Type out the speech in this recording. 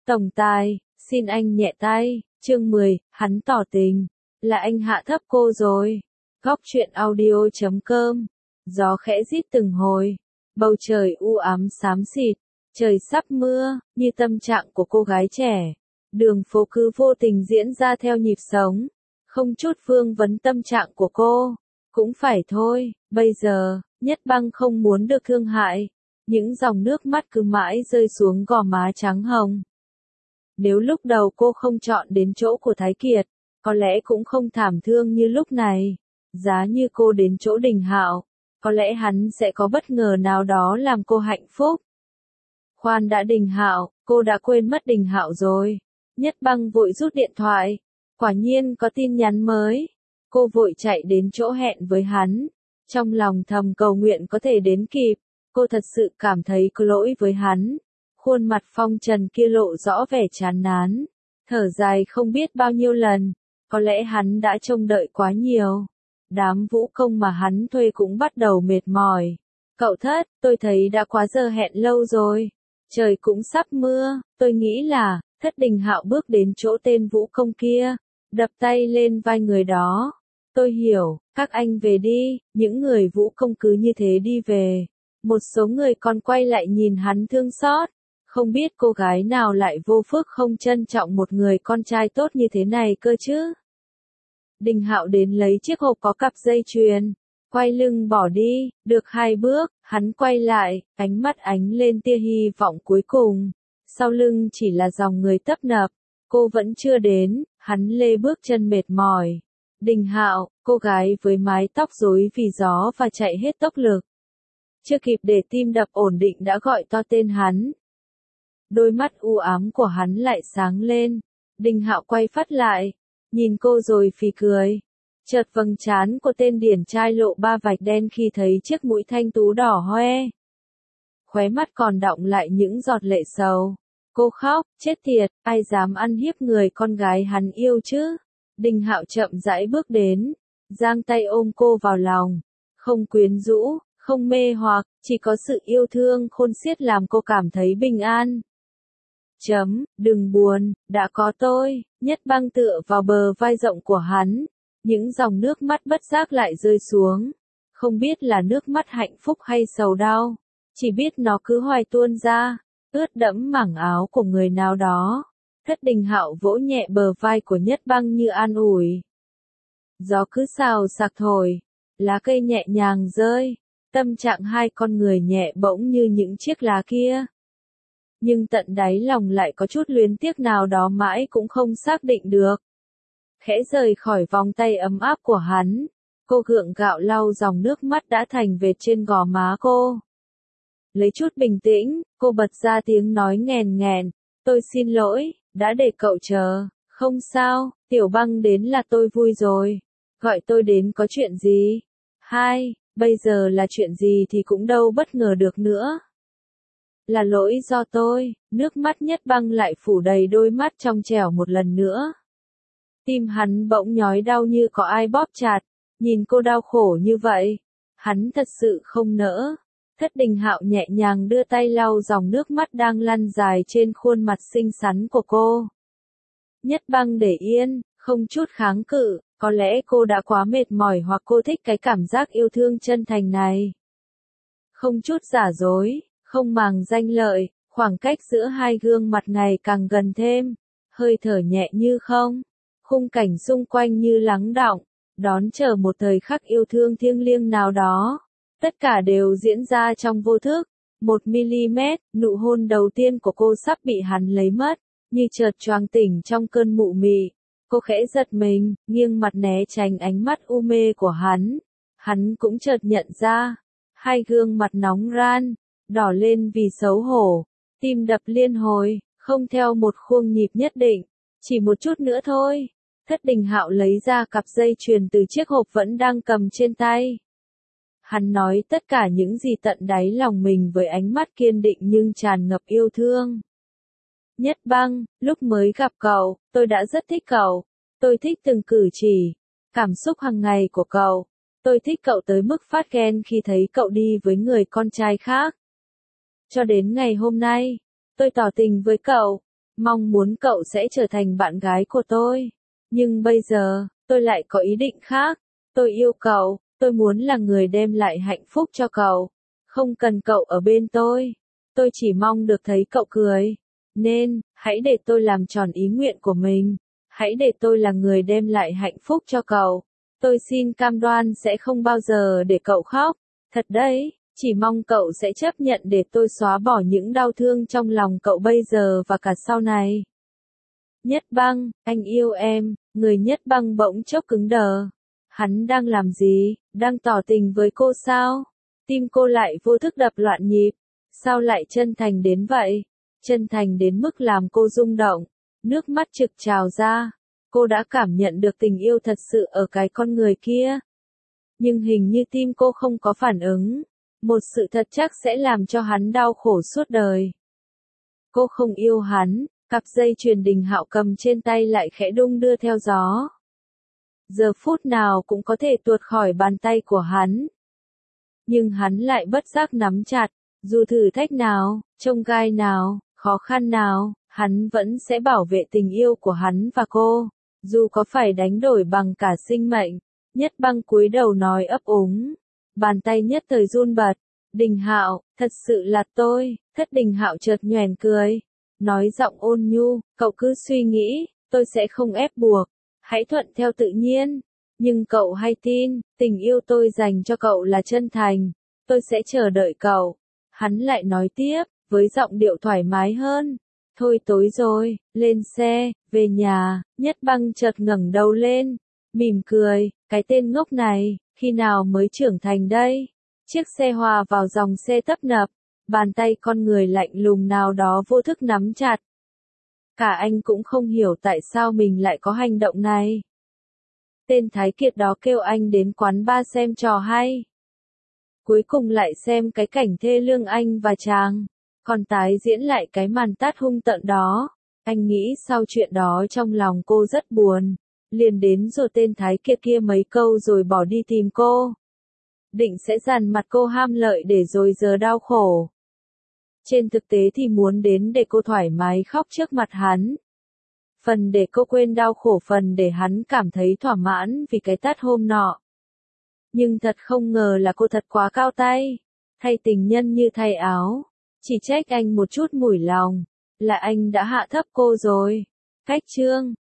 Tổng tài, xin anh nhẹ tay, chương 10, hắn tỏ tình, là anh hạ thấp cô rồi. Góc truyện audio.com, gió khẽ rít từng hồi, bầu trời u ám xám xịt, trời sắp mưa, như tâm trạng của cô gái trẻ. Đường phố cứ vô tình diễn ra theo nhịp sống, không chút vương vấn tâm trạng của cô. Cũng phải thôi, bây giờ, Nhất Băng không muốn được thương hại. Những dòng nước mắt cứ mãi rơi xuống gò má trắng hồng. Nếu lúc đầu cô không chọn đến chỗ của Thái Kiệt, có lẽ cũng không thảm thương như lúc này. Giá như cô đến chỗ Đình Hạo, có lẽ hắn sẽ có bất ngờ nào đó làm cô hạnh phúc. Khoan đã, Đình Hạo, cô đã quên mất Đình Hạo rồi. Nhất Băng vội rút điện thoại. Quả nhiên có tin nhắn mới. Cô vội chạy đến chỗ hẹn với hắn. Trong lòng thầm cầu nguyện có thể đến kịp. Cô thật sự cảm thấy có lỗi với hắn. Khuôn mặt phong trần kia lộ rõ vẻ chán nản. Thở dài không biết bao nhiêu lần. Có lẽ hắn đã trông đợi quá nhiều. Đám vũ công mà hắn thuê cũng bắt đầu mệt mỏi. Cậu Thất, tôi thấy đã quá giờ hẹn lâu rồi. Trời cũng sắp mưa, tôi nghĩ là, Thất Đình Hạo bước đến chỗ tên vũ công kia, đập tay lên vai người đó. Tôi hiểu, các anh về đi, những người vũ công cứ như thế đi về. Một số người còn quay lại nhìn hắn thương xót. Không biết cô gái nào lại vô phước không trân trọng một người con trai tốt như thế này cơ chứ. Đình Hạo đến lấy chiếc hộp có cặp dây chuyền, quay lưng bỏ đi, được 2 bước, hắn quay lại, ánh mắt ánh lên tia hy vọng cuối cùng. Sau lưng chỉ là dòng người tấp nập, cô vẫn chưa đến, hắn lê bước chân mệt mỏi. Đình Hạo, cô gái với mái tóc rối vì gió và chạy hết tốc lực. Chưa kịp để tim đập ổn định đã gọi to tên hắn. Đôi mắt u ám của hắn lại sáng lên. Đình Hạo quay phát lại, nhìn cô rồi phì cười. Chợt vầng trán của tên điển trai lộ 3 vạch đen khi thấy chiếc mũi thanh tú đỏ hoe. Khóe mắt còn đọng lại những giọt lệ sầu. Cô khóc, chết tiệt, ai dám ăn hiếp người con gái hắn yêu chứ? Đình Hạo chậm rãi bước đến, giang tay ôm cô vào lòng. Không quyến rũ, không mê hoặc, chỉ có sự yêu thương khôn xiết làm cô cảm thấy bình an. Đừng buồn, đã có tôi. Nhất Băng tựa vào bờ vai rộng của hắn. Những dòng nước mắt bất giác lại rơi xuống. Không biết là nước mắt hạnh phúc hay sầu đau. Chỉ biết nó cứ hoài tuôn ra, ướt đẫm mảng áo của người nào đó. Thất Đình Hạo vỗ nhẹ bờ vai của Nhất Băng như an ủi. Gió cứ xào xạc thổi, lá cây nhẹ nhàng rơi. Tâm trạng hai con người nhẹ bỗng như những chiếc lá kia. Nhưng tận đáy lòng lại có chút luyến tiếc nào đó mãi cũng không xác định được. Khẽ rời khỏi vòng tay ấm áp của hắn, cô gượng gạo lau dòng nước mắt đã thành vệt trên gò má cô. Lấy chút bình tĩnh, cô bật ra tiếng nói nghèn nghèn, tôi xin lỗi, đã để cậu chờ. Không sao, Tiểu Băng đến là tôi vui rồi. Gọi tôi đến có chuyện gì? Bây giờ là chuyện gì thì cũng đâu bất ngờ được nữa. Là lỗi do tôi. Nước mắt Nhất Băng lại phủ đầy đôi mắt trong trẻo một lần nữa. Tim hắn bỗng nhói đau như có ai bóp chặt. Nhìn cô đau khổ như vậy, hắn thật sự không nỡ. Thất Đình Hạo nhẹ nhàng đưa tay lau dòng nước mắt đang lăn dài trên khuôn mặt xinh xắn của cô. Nhất Băng để yên, không chút kháng cự. Có lẽ cô đã quá mệt mỏi hoặc cô thích cái cảm giác yêu thương chân thành này. Không chút giả dối, không màng danh lợi, khoảng cách giữa hai gương mặt ngày càng gần thêm. Hơi thở nhẹ như không, khung cảnh xung quanh như lắng đọng, đón chờ một thời khắc yêu thương thiêng liêng nào đó. Tất cả đều diễn ra trong vô thức. 1mm, nụ hôn đầu tiên của cô sắp bị hắn lấy mất, như chợt choàng tỉnh trong cơn mụ mị. Cô khẽ giật mình, nghiêng mặt né tránh ánh mắt u mê của hắn. Hắn cũng chợt nhận ra, hai gương mặt nóng ran, đỏ lên vì xấu hổ, tim đập liên hồi, không theo một khuôn nhịp nhất định, chỉ một chút nữa thôi. Thất Đình Hạo lấy ra cặp dây chuyền từ chiếc hộp vẫn đang cầm trên tay. Hắn nói tất cả những gì tận đáy lòng mình với ánh mắt kiên định nhưng tràn ngập yêu thương. Nhất Băng, lúc mới gặp cậu, tôi đã rất thích cậu. Tôi thích từng cử chỉ, cảm xúc hàng ngày của cậu. Tôi thích cậu tới mức phát ghen khi thấy cậu đi với người con trai khác. Cho đến ngày hôm nay, tôi tỏ tình với cậu. mong muốn cậu sẽ trở thành bạn gái của tôi. Nhưng bây giờ, tôi lại có ý định khác. Tôi yêu cậu, tôi muốn là người đem lại hạnh phúc cho cậu. Không cần cậu ở bên tôi chỉ mong được thấy cậu cười. Nên, hãy để tôi làm tròn ý nguyện của mình. Hãy để tôi là người đem lại hạnh phúc cho cậu. Tôi xin cam đoan sẽ không bao giờ để cậu khóc. Thật đấy, chỉ mong cậu sẽ chấp nhận để tôi xóa bỏ những đau thương trong lòng cậu bây giờ và cả sau này. Nhất Băng, anh yêu em, người Nhất Băng bỗng chốc cứng đờ. Hắn đang làm gì, đang tỏ tình với cô sao? Tim cô lại vô thức đập loạn nhịp. Sao lại chân thành đến vậy? Chân thành đến mức làm cô rung động. Nước mắt trực trào ra. Cô đã cảm nhận được tình yêu thật sự ở cái con người kia. Nhưng hình như tim cô không có phản ứng. Một sự thật chắc sẽ làm cho hắn đau khổ suốt đời. Cô không yêu hắn. Cặp dây chuyền Đình Hạo cầm trên tay lại khẽ đung đưa theo gió. Giờ phút nào cũng có thể tuột khỏi bàn tay của hắn. Nhưng hắn lại bất giác nắm chặt. Dù thử thách nào, chông gai nào, khó khăn nào, hắn vẫn sẽ bảo vệ tình yêu của hắn và cô. Dù có phải đánh đổi bằng cả sinh mệnh. Nhất Băng cúi đầu nói ấp úng. Bàn tay nhất thời run bật. Đình Hạo, thật sự là tôi. Thất Đình Hạo chợt nhoẻn cười. Nói giọng ôn nhu, cậu cứ suy nghĩ, tôi sẽ không ép buộc. Hãy thuận theo tự nhiên. Nhưng cậu hãy tin, tình yêu tôi dành cho cậu là chân thành. Tôi sẽ chờ đợi cậu. Hắn lại nói tiếp, với giọng điệu thoải mái hơn. Thôi tối rồi, lên xe, về nhà. Nhất Băng chợt ngẩng đầu lên, mỉm cười, cái tên ngốc này, khi nào mới trưởng thành đây? Chiếc xe hòa vào dòng xe tấp nập, bàn tay con người lạnh lùng nào đó vô thức nắm chặt. Cả anh cũng không hiểu tại sao mình lại có hành động này. Tên Thái Kiệt đó kêu anh đến quán bar xem trò hay. Cuối cùng lại xem cái cảnh thê lương anh và chàng. Còn tái diễn lại cái màn tát hung tợn đó. Anh nghĩ sau chuyện đó trong lòng cô rất buồn. Liền đến rồi tên Thái Kiệt kia mấy câu rồi bỏ đi tìm cô. Định sẽ dằn mặt cô ham lợi để rồi giờ đau khổ. Trên thực tế thì muốn đến để cô thoải mái khóc trước mặt hắn. Phần để cô quên đau khổ, phần để hắn cảm thấy thỏa mãn vì cái tát hôm nọ. Nhưng thật không ngờ là cô thật quá cao tay. Thay tình nhân như thay áo. Chỉ trách anh một chút mủi lòng. Là anh đã hạ thấp cô rồi. Cách chương